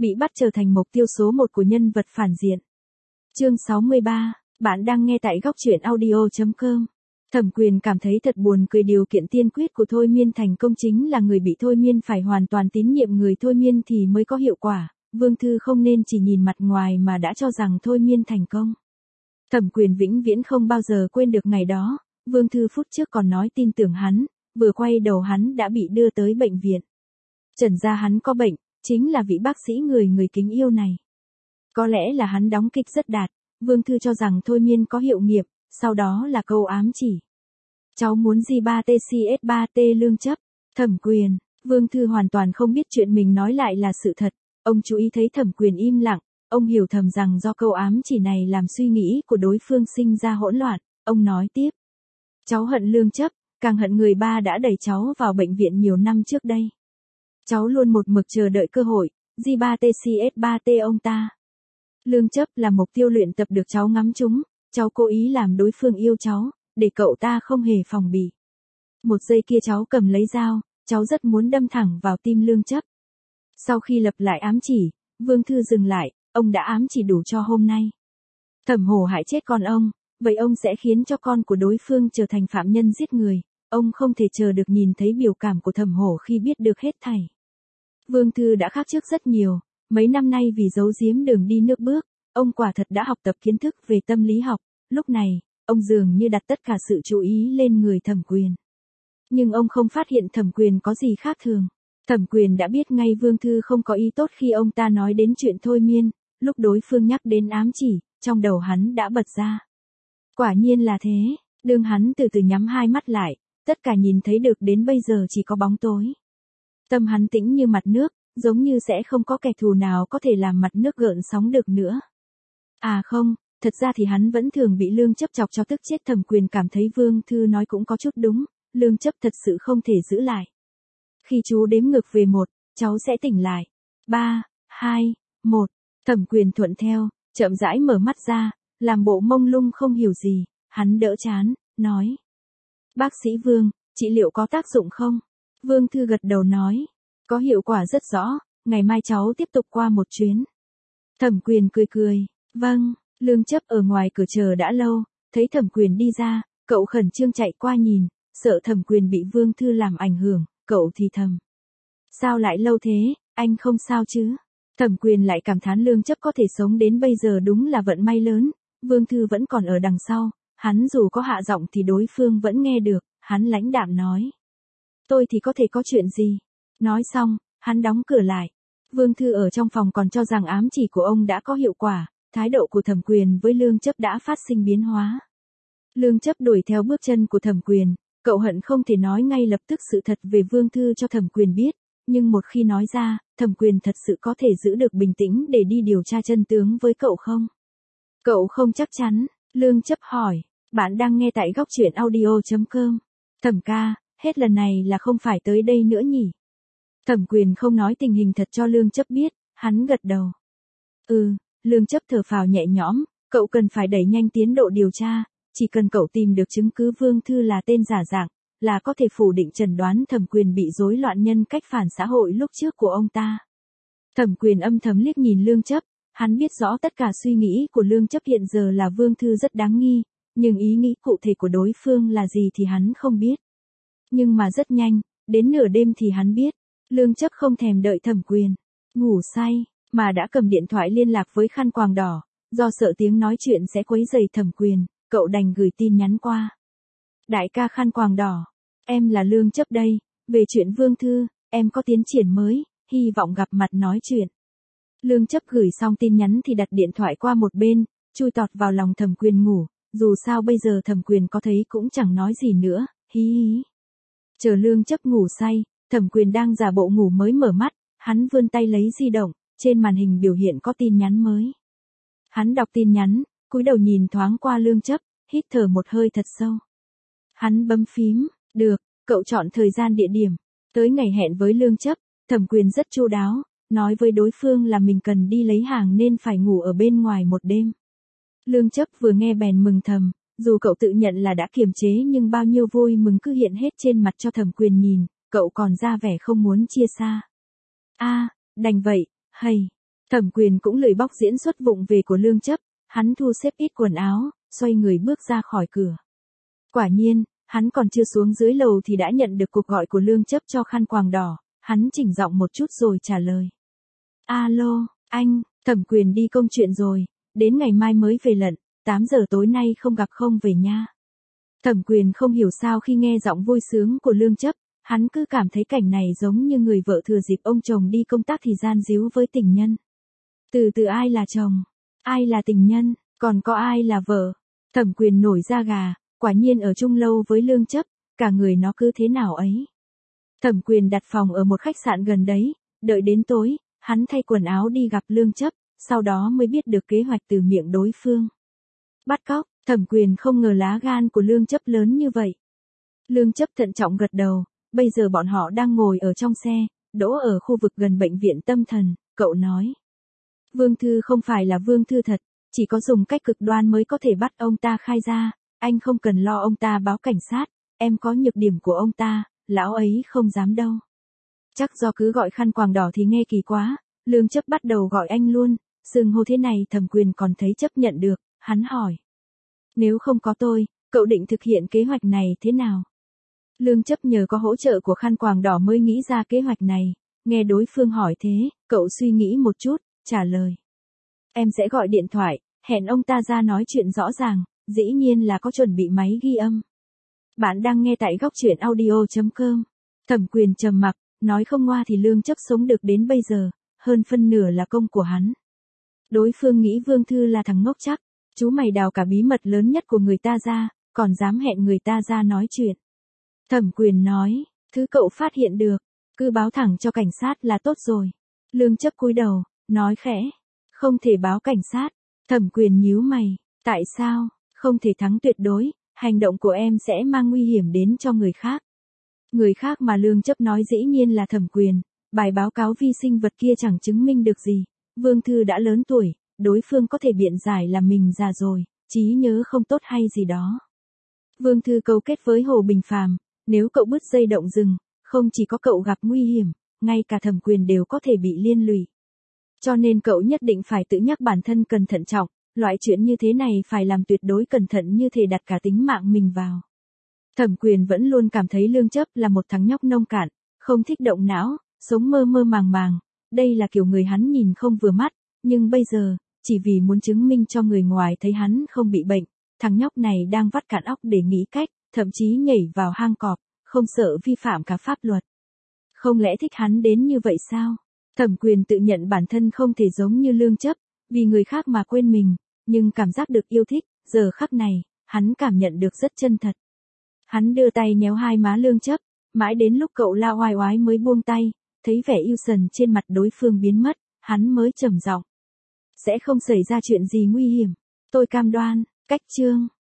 Bị bắt trở thành mục tiêu số 1 của nhân vật phản diện. Chương 63, bạn đang nghe tại góc truyện audio.com. Thẩm Quyền cảm thấy thật buồn cười, điều kiện tiên quyết của thôi miên thành công chính là người bị thôi miên phải hoàn toàn tín nhiệm người thôi miên thì mới có hiệu quả. Vương Thư không nên chỉ nhìn mặt ngoài mà đã cho rằng thôi miên thành công. Thẩm Quyền vĩnh viễn không bao giờ quên được ngày đó, Vương Thư phút trước còn nói tin tưởng hắn, vừa quay đầu hắn đã bị đưa tới bệnh viện. Chẩn ra hắn có bệnh, chính là vị bác sĩ người kính yêu này. Có lẽ là hắn đóng kịch rất đạt, Vương Thư cho rằng thôi miên có hiệu nghiệm, sau đó là câu ám chỉ. Cháu muốn G3TCS3T lương chấp. Thẩm Quyền, Vương Thư hoàn toàn không biết chuyện mình nói lại là sự thật. Ông chú ý thấy Thẩm Quyền im lặng, ông hiểu thầm rằng do câu ám chỉ này làm suy nghĩ của đối phương sinh ra hỗn loạn. Ông nói tiếp. Cháu hận lương chấp, càng hận người ba đã đẩy cháu vào bệnh viện nhiều năm trước đây. Cháu luôn một mực chờ đợi cơ hội, G3TCS3T ông ta. Lương chấp là mục tiêu luyện tập được cháu ngắm trúng, cháu cố ý làm đối phương yêu cháu, để cậu ta không hề phòng bị. Một giây kia cháu cầm lấy dao, cháu rất muốn đâm thẳng vào tim lương chấp. Sau khi lặp lại ám chỉ, Vương Thư dừng lại, ông đã ám chỉ đủ cho hôm nay. Thẩm Hổ hại chết con ông, vậy ông sẽ khiến cho con của đối phương trở thành phạm nhân giết người. Ông không thể chờ được nhìn thấy biểu cảm của Thẩm Hổ khi biết được hết thảy. Vương Thư đã khác trước rất nhiều, mấy năm nay vì giấu giếm đường đi nước bước, ông quả thật đã học tập kiến thức về tâm lý học, lúc này, ông dường như đặt tất cả sự chú ý lên người Thẩm Quyền. Nhưng ông không phát hiện Thẩm Quyền có gì khác thường. Thẩm Quyền đã biết ngay Vương Thư không có ý tốt khi ông ta nói đến chuyện thôi miên, lúc đối phương nhắc đến ám chỉ, trong đầu hắn đã bật ra. Quả nhiên là thế, đương hắn từ từ nhắm hai mắt lại, tất cả nhìn thấy được đến bây giờ chỉ có bóng tối. Tâm hắn tĩnh như mặt nước, giống như sẽ không có kẻ thù nào có thể làm mặt nước gợn sóng được nữa. À không, thật ra thì hắn vẫn thường bị lương chấp chọc cho tức chết. Thẩm Quyền cảm thấy Vương Thư nói cũng có chút đúng, lương chấp thật sự không thể giữ lại. Khi chú đếm ngược về 1, cháu sẽ tỉnh lại. 3, 2, 1, Thẩm Quyền thuận theo, chậm rãi mở mắt ra, làm bộ mông lung không hiểu gì, hắn đỡ trán, nói. Bác sĩ Vương, trị liệu có tác dụng không? Vương Thư gật đầu nói. Có hiệu quả rất rõ, ngày mai cháu tiếp tục qua một chuyến. Thẩm Quyền cười cười, vâng, lương chấp ở ngoài cửa chờ đã lâu, thấy Thẩm Quyền đi ra, cậu khẩn trương chạy qua nhìn, sợ Thẩm Quyền bị Vương Thư làm ảnh hưởng, cậu thì thầm. Sao lại lâu thế, anh không sao chứ? Thẩm Quyền lại cảm thán lương chấp có thể sống đến bây giờ đúng là vận may lớn, Vương Thư vẫn còn ở đằng sau, hắn dù có hạ giọng thì đối phương vẫn nghe được, hắn lãnh đạm nói. Tôi thì có thể có chuyện gì? Nói xong, hắn đóng cửa lại. Vương Thư ở trong phòng còn cho rằng ám chỉ của ông đã có hiệu quả, thái độ của Thẩm Quyền với lương chấp đã phát sinh biến hóa. Lương chấp đuổi theo bước chân của Thẩm Quyền, cậu hận không thể nói ngay lập tức sự thật về Vương Thư cho Thẩm Quyền biết, nhưng một khi nói ra, Thẩm Quyền thật sự có thể giữ được bình tĩnh để đi điều tra chân tướng với cậu không? Cậu không chắc chắn, lương chấp hỏi, bạn đang nghe tại góc truyện audio.com. Thẩm ca, hết lần này là không phải tới đây nữa nhỉ? Thẩm Quyền không nói tình hình thật cho lương chấp biết, hắn gật đầu. Lương chấp thở phào nhẹ nhõm, cậu cần phải đẩy nhanh tiến độ điều tra, chỉ cần cậu tìm được chứng cứ Vương Thư là tên giả dạng, là có thể phủ định chẩn đoán Thẩm Quyền bị rối loạn nhân cách phản xã hội lúc trước của ông ta. Thẩm Quyền âm thầm liếc nhìn lương chấp, hắn biết rõ tất cả suy nghĩ của lương chấp hiện giờ là Vương Thư rất đáng nghi, nhưng ý nghĩ cụ thể của đối phương là gì thì hắn không biết. Nhưng mà rất nhanh, đến nửa đêm thì hắn biết. Lương chấp không thèm đợi Thẩm Quyền ngủ say, mà đã cầm điện thoại liên lạc với khăn quàng đỏ, do sợ tiếng nói chuyện sẽ quấy rầy Thẩm Quyền, cậu đành gửi tin nhắn qua. Đại ca khăn quàng đỏ, em là lương chấp đây, về chuyện Vương Thư, em có tiến triển mới, hy vọng gặp mặt nói chuyện. Lương chấp gửi xong tin nhắn thì đặt điện thoại qua một bên, chui tọt vào lòng Thẩm Quyền ngủ, dù sao bây giờ Thẩm Quyền có thấy cũng chẳng nói gì nữa, hí hí. Chờ lương chấp ngủ say, Thẩm Quyền đang giả bộ ngủ mới mở mắt, hắn vươn tay lấy di động, trên màn hình biểu hiện có tin nhắn mới. Hắn đọc tin nhắn, cúi đầu nhìn thoáng qua lương chấp, hít thở một hơi thật sâu. Hắn bấm phím, được, cậu chọn thời gian địa điểm. Tới ngày hẹn với lương chấp, Thẩm Quyền rất chu đáo, nói với đối phương là mình cần đi lấy hàng nên phải ngủ ở bên ngoài một đêm. Lương chấp vừa nghe bèn mừng thầm, dù cậu tự nhận là đã kiềm chế nhưng bao nhiêu vui mừng cứ hiện hết trên mặt cho Thẩm Quyền nhìn, cậu còn ra vẻ không muốn chia xa. Đành vậy, hầy, Thẩm Quyền cũng lười bóc diễn xuất vụng về của Lương Chấp, hắn thu xếp ít quần áo, xoay người bước ra khỏi cửa. Quả nhiên, hắn còn chưa xuống dưới lầu thì đã nhận được cuộc gọi của Lương Chấp cho khăn quàng đỏ, hắn chỉnh giọng một chút rồi trả lời. Alo, anh, Thẩm Quyền đi công chuyện rồi, đến ngày mai mới về lận, 8 giờ tối nay không gặp không về nha. Thẩm Quyền không hiểu sao khi nghe giọng vui sướng của Lương Chấp, hắn cứ cảm thấy cảnh này giống như người vợ thừa dịp ông chồng đi công tác thì gian díu với tình nhân. Từ ai là chồng, ai là tình nhân, còn có ai là vợ. Thẩm Quyền nổi da gà, quả nhiên ở chung lâu với Lương Chấp, cả người nó cứ thế nào ấy. Thẩm Quyền đặt phòng ở một khách sạn gần đấy, đợi đến tối, hắn thay quần áo đi gặp Lương Chấp, sau đó mới biết được kế hoạch từ miệng đối phương. Bắt cóc, Thẩm Quyền không ngờ lá gan của Lương Chấp lớn như vậy. Lương Chấp thận trọng gật đầu, bây giờ bọn họ đang ngồi ở trong xe, đỗ ở khu vực gần bệnh viện tâm thần, cậu nói. Vương Thư không phải là Vương Thư thật, chỉ có dùng cách cực đoan mới có thể bắt ông ta khai ra, anh không cần lo ông ta báo cảnh sát, em có nhược điểm của ông ta, lão ấy không dám đâu. Chắc do cứ gọi khăn quàng đỏ thì nghe kỳ quá, Lương Chấp bắt đầu gọi anh luôn, xưng hô thế này Thẩm Quyền còn thấy chấp nhận được, hắn hỏi. Nếu không có tôi, cậu định thực hiện kế hoạch này thế nào? Lương Chấp nhờ có hỗ trợ của khăn quàng đỏ mới nghĩ ra kế hoạch này, nghe đối phương hỏi thế, cậu suy nghĩ một chút, trả lời. Em sẽ gọi điện thoại, hẹn ông ta ra nói chuyện rõ ràng, dĩ nhiên là có chuẩn bị máy ghi âm. Bạn đang nghe tại góc truyện audio.com. Thẩm Quyền trầm mặc, nói không ngoa thì Lương Chấp sống được đến bây giờ, hơn phân nửa là công của hắn. Đối phương nghĩ Vương Thư là thằng ngốc chắc, chú mày đào cả bí mật lớn nhất của người ta ra, còn dám hẹn người ta ra nói chuyện. Thẩm Quyền nói, thứ cậu phát hiện được, cứ báo thẳng cho cảnh sát là tốt rồi. Lương Chấp cúi đầu, nói khẽ, không thể báo cảnh sát. Thẩm Quyền nhíu mày, tại sao, không thể thắng tuyệt đối, hành động của em sẽ mang nguy hiểm đến cho người khác. Người khác mà Lương Chấp nói dĩ nhiên là Thẩm Quyền, bài báo cáo vi sinh vật kia chẳng chứng minh được gì, Vương Thư đã lớn tuổi, đối phương có thể biện giải là mình già rồi, trí nhớ không tốt hay gì đó. Vương Thư cấu kết với Hồ Bình Phàm, nếu cậu bứt dây động rừng, không chỉ có cậu gặp nguy hiểm, ngay cả Thẩm Quyền đều có thể bị liên lụy. Cho nên cậu nhất định phải tự nhắc bản thân cẩn thận trọng, loại chuyện như thế này phải làm tuyệt đối cẩn thận như thể đặt cả tính mạng mình vào. Thẩm Quyền vẫn luôn cảm thấy Lương Chấp là một thằng nhóc nông cạn, không thích động não, sống mơ mơ màng màng, đây là kiểu người hắn nhìn không vừa mắt, nhưng bây giờ, chỉ vì muốn chứng minh cho người ngoài thấy hắn không bị bệnh, thằng nhóc này đang vắt cạn óc để nghĩ cách, thậm chí nhảy vào hang cọp, không sợ vi phạm cả pháp luật. Không lẽ thích hắn đến như vậy sao? Thẩm Quyền tự nhận bản thân không thể giống như Lương Chấp, vì người khác mà quên mình, nhưng cảm giác được yêu thích, giờ khắc này, hắn cảm nhận được rất chân thật. Hắn đưa tay nhéo hai má Lương Chấp, mãi đến lúc cậu la oai oái mới buông tay, thấy vẻ yêu sần trên mặt đối phương biến mất, hắn mới trầm giọng. Sẽ không xảy ra chuyện gì nguy hiểm, tôi cam đoan, cách chương.